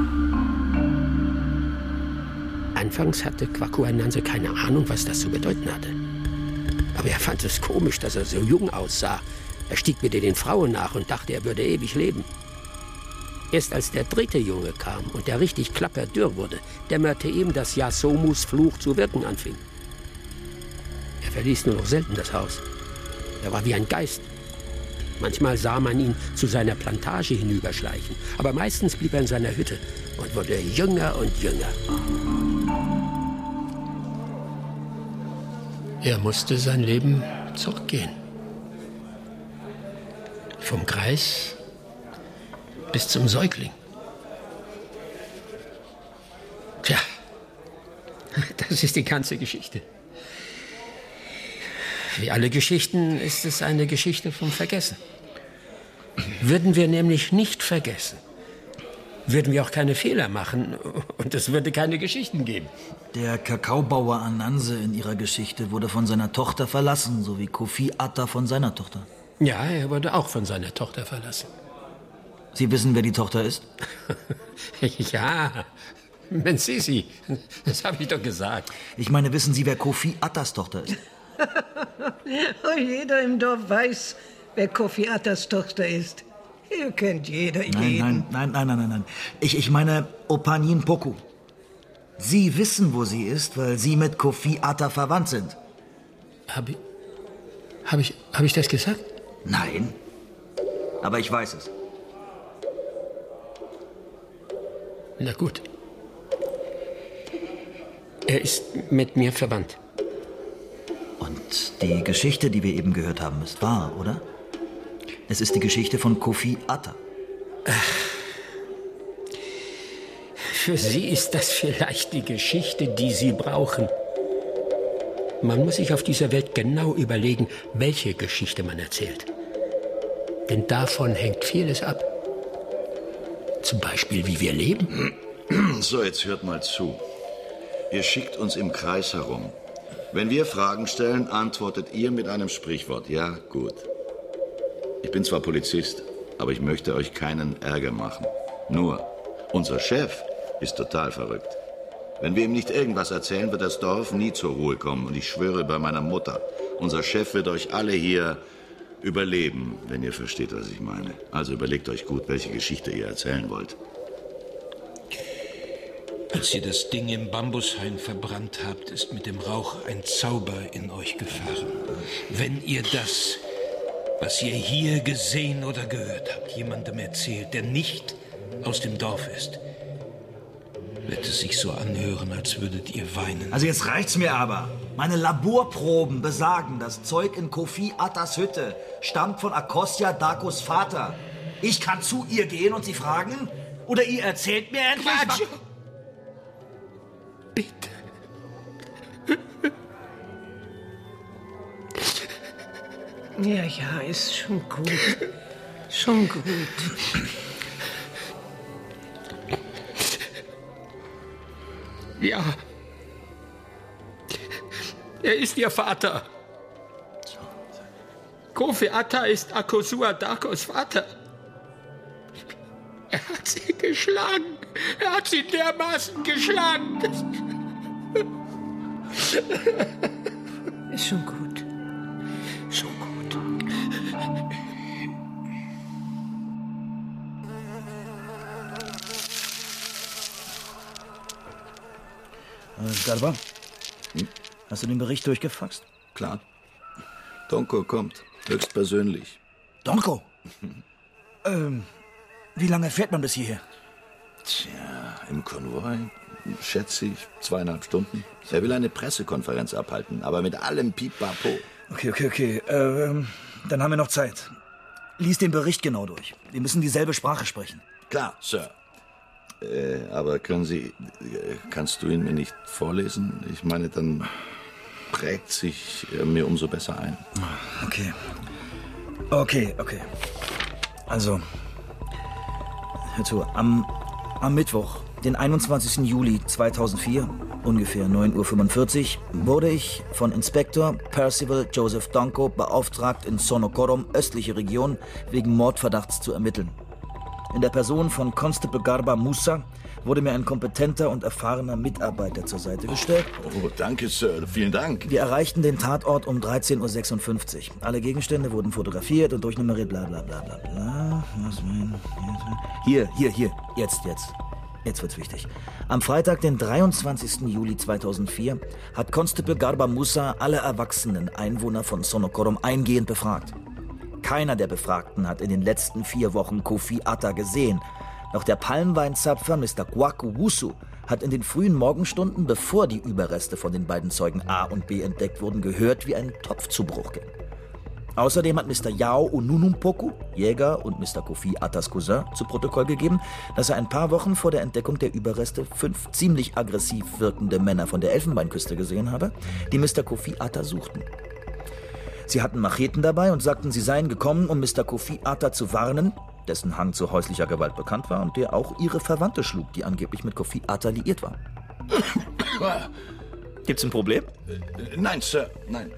Anfangs hatte Kwaku Ananse keine Ahnung, was das zu bedeuten hatte. Aber er fand es komisch, dass er so jung aussah. Er stieg wieder den Frauen nach und dachte, er würde ewig leben. Erst als der 3. Junge kam und er richtig klapperdürr wurde, dämmerte ihm, dass Yasomus Fluch zu wirken anfing. Er verließ nur noch selten das Haus. Er war wie ein Geist. Manchmal sah man ihn zu seiner Plantage hinüberschleichen, aber meistens blieb er in seiner Hütte und wurde jünger und jünger. Er musste sein Leben zurückgehen. Vom Greis bis zum Säugling. Tja, das ist die ganze Geschichte. Wie alle Geschichten ist es eine Geschichte vom Vergessen. Würden wir nämlich nicht vergessen, würden wir auch keine Fehler machen und es würde keine Geschichten geben. Der Kakaobauer Ananse in ihrer Geschichte wurde von seiner Tochter verlassen, so wie Kofi Atta von seiner Tochter. Ja, er wurde auch von seiner Tochter verlassen. Sie wissen, wer die Tochter ist? Ja, Mencisi, das habe ich doch gesagt. Ich meine, wissen Sie, wer Kofi Attas Tochter ist? Oh, jeder im Dorf weiß, wer Kofi Attas Tochter ist. Hier kennt jeder jeden. Nein. Ich meine Opanin Poku. Sie wissen, wo sie ist, weil Sie mit Kofi Atta verwandt sind. Hab ich das gesagt? Nein, aber ich weiß es. Na gut. Er ist mit mir verwandt. Und die Geschichte, die wir eben gehört haben, ist wahr, oder? Es ist die Geschichte von Kofi Atta. Für Sie ist das vielleicht die Geschichte, die Sie brauchen. Man muss sich auf dieser Welt genau überlegen, welche Geschichte man erzählt. Denn davon hängt vieles ab. Zum Beispiel, wie wir leben. So, jetzt hört mal zu. Ihr schickt uns im Kreis herum. Wenn wir Fragen stellen, antwortet ihr mit einem Sprichwort. Ja, gut. Ich bin zwar Polizist, aber ich möchte euch keinen Ärger machen. Nur, unser Chef ist total verrückt. Wenn wir ihm nicht irgendwas erzählen, wird das Dorf nie zur Ruhe kommen. Und ich schwöre bei meiner Mutter, unser Chef wird euch alle hier überleben, wenn ihr versteht, was ich meine. Also überlegt euch gut, welche Geschichte ihr erzählen wollt. Als ihr das Ding im Bambushain verbrannt habt, ist mit dem Rauch ein Zauber in euch gefahren. Wenn ihr das, was ihr hier gesehen oder gehört habt, jemandem erzählt, der nicht aus dem Dorf ist, wird es sich so anhören, als würdet ihr weinen. Also jetzt reicht's mir aber. Meine Laborproben besagen, das Zeug in Kofi Attas Hütte stammt von Akosya Dakos Vater. Ich kann zu ihr gehen und sie fragen? Oder ihr erzählt mir endlich... Quatsch! Bitte. Ja, ist schon gut. Schon gut. Ja. Er ist ihr Vater. Kofi Atta ist Akosua Dakos Vater. Er hat sie geschlagen. Er hat sie dermaßen geschlagen. Ist schon gut. Schon gut. Garba, hast du den Bericht durchgefaxt? Klar. Donko kommt, höchstpersönlich. Donko? Wie lange fährt man bis hierher? Tja, im Konvoi, schätze ich, 2,5 Stunden. Er will eine Pressekonferenz abhalten, aber mit allem Pipapo. Okay. dann haben wir noch Zeit. Lies den Bericht genau durch. Wir müssen dieselbe Sprache sprechen. Klar, Sir. Aber kannst du ihn mir nicht vorlesen? Ich meine, dann prägt sich mir umso besser ein. Okay. Also, hör zu, am Mittwoch, den 21. Juli 2004, ungefähr 9:45 Uhr, wurde ich von Inspektor Percival Joseph Danko beauftragt, in Sonokorom, östliche Region, wegen Mordverdachts zu ermitteln. In der Person von Constable Garba Musa wurde mir ein kompetenter und erfahrener Mitarbeiter zur Seite gestellt. Oh, danke, Sir. Vielen Dank. Wir erreichten den Tatort um 13:56 Uhr. Alle Gegenstände wurden fotografiert und durchnummeriert, bla bla bla bla bla. Hier. Jetzt wird's wichtig. Am Freitag, den 23. Juli 2004, hat Constable Garba Musa alle erwachsenen Einwohner von Sonokorom eingehend befragt. Keiner der Befragten hat in den letzten 4 Wochen Kofi Atta gesehen. Doch der Palmweinzapfer Mr. Kwaku Wusu hat in den frühen Morgenstunden, bevor die Überreste von den beiden Zeugen A und B entdeckt wurden, gehört, wie ein Topf zu Bruch ging. Außerdem hat Mr. Yao Onunumpoku, Jäger und Mr. Kofi Attas Cousin, zu Protokoll gegeben, dass er ein paar Wochen vor der Entdeckung der Überreste 5 ziemlich aggressiv wirkende Männer von der Elfenbeinküste gesehen habe, die Mr. Kofi Atta suchten. Sie hatten Macheten dabei und sagten, sie seien gekommen, um Mr. Kofi Atta zu warnen, dessen Hang zu häuslicher Gewalt bekannt war und der auch ihre Verwandte schlug, die angeblich mit Kofi Atta liiert war. Gibt's ein Problem? Nein, Sir. Nein.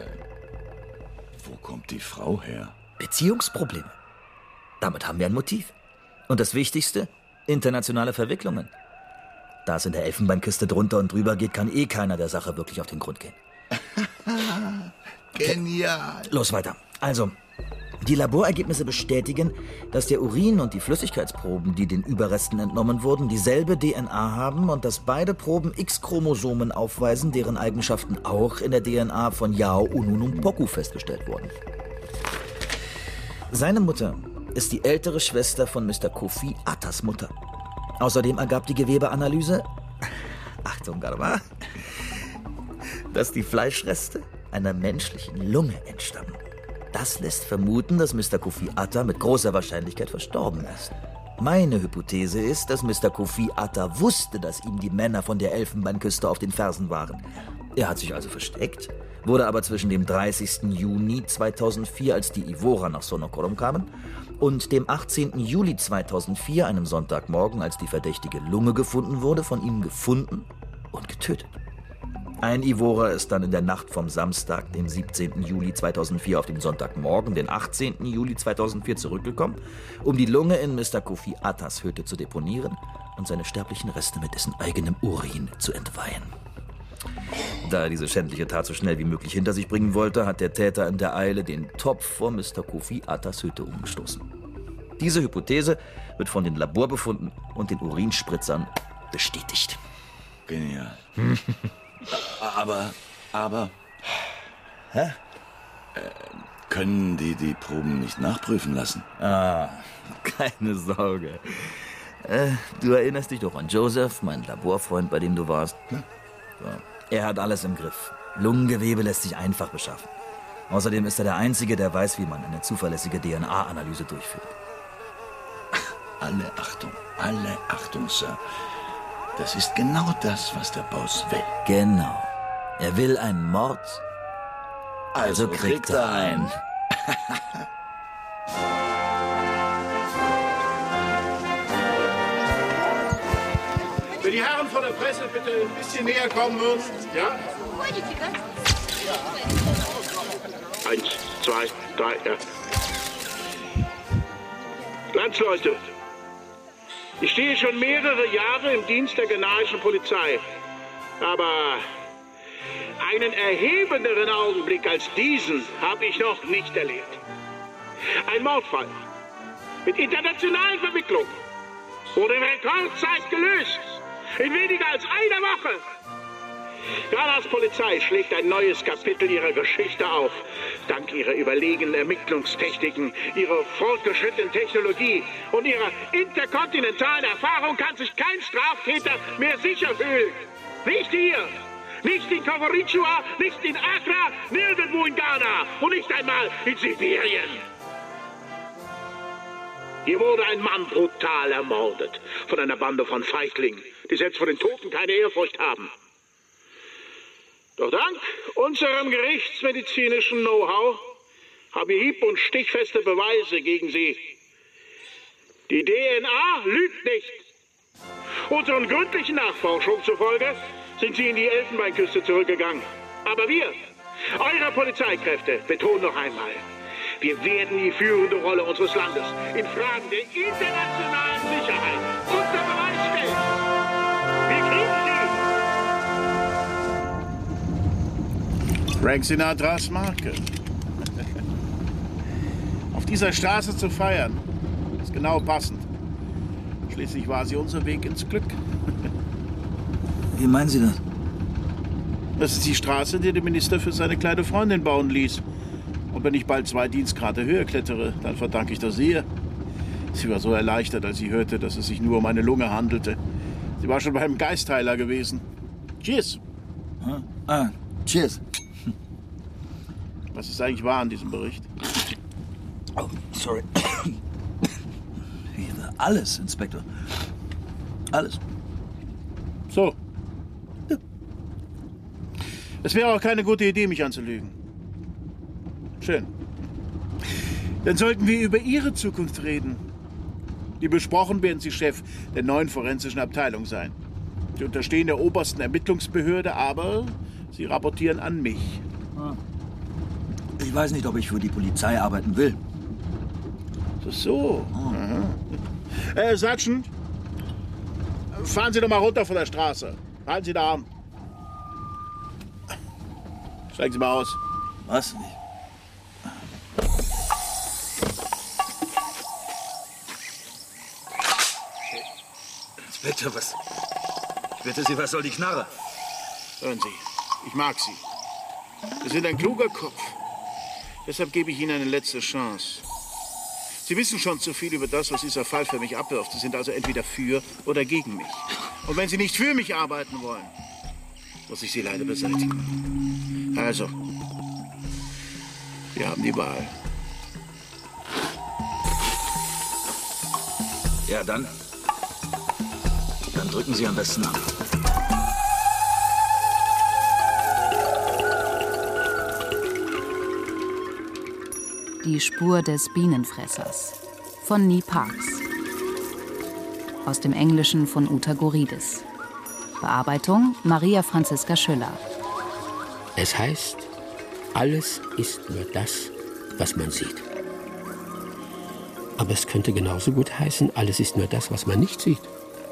Wo kommt die Frau her? Beziehungsprobleme. Damit haben wir ein Motiv. Und das Wichtigste, internationale Verwicklungen. Da es in der Elfenbeinküste drunter und drüber geht, kann keiner der Sache wirklich auf den Grund gehen. Genial. Los, weiter. Also, die Laborergebnisse bestätigen, dass der Urin und die Flüssigkeitsproben, die den Überresten entnommen wurden, dieselbe DNA haben und dass beide Proben X-Chromosomen aufweisen, deren Eigenschaften auch in der DNA von Yao Onunumpoku festgestellt wurden. Seine Mutter ist die ältere Schwester von Mr. Kofi Attas Mutter. Außerdem ergab die Gewebeanalyse, Achtung, Garba, dass die Fleischreste einer menschlichen Lunge entstammen. Das lässt vermuten, dass Mr. Kofi Atta mit großer Wahrscheinlichkeit verstorben ist. Meine Hypothese ist, dass Mr. Kofi Atta wusste, dass ihm die Männer von der Elfenbeinküste auf den Fersen waren. Er hat sich also versteckt, wurde aber zwischen dem 30. Juni 2004, als die Ivora nach Sonokorom kamen, und dem 18. Juli 2004, einem Sonntagmorgen, als die verdächtige Lunge gefunden wurde, von ihm gefunden und getötet. Ein Ivora ist dann in der Nacht vom Samstag, dem 17. Juli 2004 auf den Sonntagmorgen, den 18. Juli 2004 zurückgekommen, um die Lunge in Mr. Kofi Attas Hütte zu deponieren und seine sterblichen Reste mit dessen eigenem Urin zu entweihen. Da er diese schändliche Tat so schnell wie möglich hinter sich bringen wollte, hat der Täter in der Eile den Topf vor Mr. Kofi Attas Hütte umgestoßen. Diese Hypothese wird von den Laborbefunden und den Urinspritzern bestätigt. Genial. Aber... Hä? Können die Proben nicht nachprüfen lassen? Keine Sorge. Du erinnerst dich doch an Joseph, meinen Laborfreund, bei dem du warst. So. Er hat alles im Griff. Lungengewebe lässt sich einfach beschaffen. Außerdem ist er der Einzige, der weiß, wie man eine zuverlässige DNA-Analyse durchführt. Alle Achtung, Sir. Das ist genau das, was der Boss will. Genau. Er will einen Mord, also kriegt er einen. Wenn die Herren von der Presse bitte ein bisschen näher kommen würden. Ja? 1, 2, 3, ja. Landsleute, ich stehe schon mehrere Jahre im Dienst der ghanaischen Polizei. Aber einen erhebenderen Augenblick als diesen habe ich noch nicht erlebt. Ein Mordfall mit internationalen Verwicklungen wurde in Rekordzeit gelöst. In weniger als einer Woche. Ghanas Polizei schlägt ein neues Kapitel ihrer Geschichte auf. Dank ihrer überlegenen Ermittlungstechniken, ihrer fortgeschrittenen Technologie und ihrer interkontinentalen Erfahrung kann sich kein Straftäter mehr sicher fühlen. Nicht hier, Nicht in Kawarichua, nicht in Accra, nirgendwo in Ghana und nicht einmal in Sibirien. Hier wurde ein Mann brutal ermordet von einer Bande von Feiglingen, die selbst vor den Toten keine Ehrfurcht haben. Doch dank unserem gerichtsmedizinischen Know-how haben wir hieb- und stichfeste Beweise gegen sie. Die DNA lügt nicht. Unseren gründlichen Nachforschungen zufolge sind sie in die Elfenbeinküste zurückgegangen. Aber wir, eure Polizeikräfte, betonen noch einmal, wir werden die führende Rolle unseres Landes in Fragen der internationalen Sicherheit unter Beweis stellen. Wir kriegen sie. Frank Sinatras Marke. Auf dieser Straße zu feiern, ist genau passend. Schließlich war sie unser Weg ins Glück. Wie meinen Sie das? Das ist die Straße, die der Minister für seine kleine Freundin bauen ließ. Und wenn ich bald 2 Dienstgrade höher klettere, dann verdanke ich das ihr. Sie war so erleichtert, als sie hörte, dass es sich nur um eine Lunge handelte. Sie war schon beim Geistheiler gewesen. Cheers. Cheers. Was ist eigentlich wahr an diesem Bericht? Oh, sorry. Alles, Inspektor. Alles. So. Es wäre auch keine gute Idee, mich anzulügen. Schön. Dann sollten wir über Ihre Zukunft reden. Wie besprochen werden Sie Chef der neuen forensischen Abteilung sein. Sie unterstehen der obersten Ermittlungsbehörde, aber Sie rapportieren an mich. Ich weiß nicht, ob ich für die Polizei arbeiten will. So. Sergeant, fahren Sie doch mal runter von der Straße. Halten Sie da an. Steigen Sie mal aus. Was? Inspektor, was? Ich bitte Sie, was soll die Knarre? Hören Sie, ich mag Sie. Sie sind ein kluger Kopf. Deshalb gebe ich Ihnen eine letzte Chance. Sie wissen schon zu viel über das, was dieser Fall für mich abwirft. Sie sind also entweder für oder gegen mich. Und wenn Sie nicht für mich arbeiten wollen, muss ich Sie leider beseitigen. Also, wir haben die Wahl. Ja, dann drücken Sie am besten ab. Die Spur des Bienenfressers von Nie Parks. Aus dem Englischen von Uta Goridis. Bearbeitung Maria Franziska Schüller. Es heißt, alles ist nur das, was man sieht. Aber es könnte genauso gut heißen, alles ist nur das, was man nicht sieht.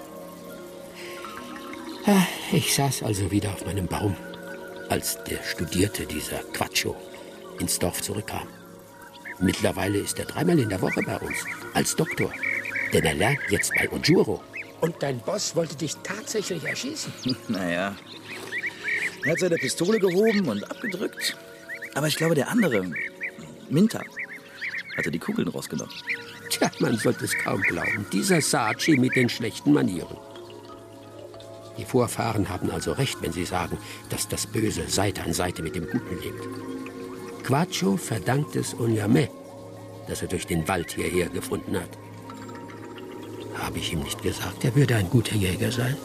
Ich saß also wieder auf meinem Baum, als der Studierte, dieser Quatscho, ins Dorf zurückkam. Mittlerweile ist er 3-mal in der Woche bei uns, als Doktor. Denn er lernt jetzt bei Ojuro. Und dein Boss wollte dich tatsächlich erschießen? Naja, er hat seine Pistole gehoben und abgedrückt. Aber ich glaube, der andere, Minta, hatte die Kugeln rausgenommen. Tja, man sollte es kaum glauben. Dieser Saatchi mit den schlechten Manieren. Die Vorfahren haben also recht, wenn sie sagen, dass das Böse Seite an Seite mit dem Guten lebt. Quatscho verdankt es Onyame, dass er durch den Wald hierher gefunden hat. Habe ich ihm nicht gesagt, er würde ein guter Jäger sein?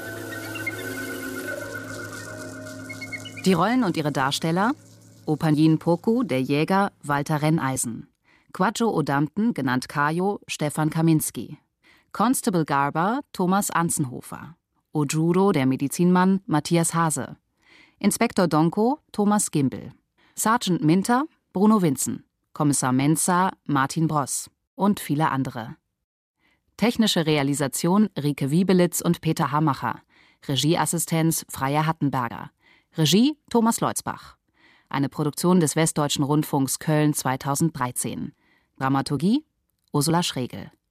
Die Rollen und ihre Darsteller: Opanyin Poku, der Jäger, Walter Renneisen. Quatscho Odampten, genannt Kajo, Stefan Kaminski. Constable Garba, Thomas Anzenhofer. Ojuro, der Medizinmann, Matthias Hase. Inspektor Donko, Thomas Gimbel. Sergeant Minter, Bruno Winzen. Kommissar Menza, Martin Bross. Und viele andere. Technische Realisation Rike Wiebelitz und Peter Hamacher. Regieassistenz Freya Hattenberger. Regie Thomas Leutzbach. Eine Produktion des Westdeutschen Rundfunks Köln 2013. Dramaturgie Ursula Schregel.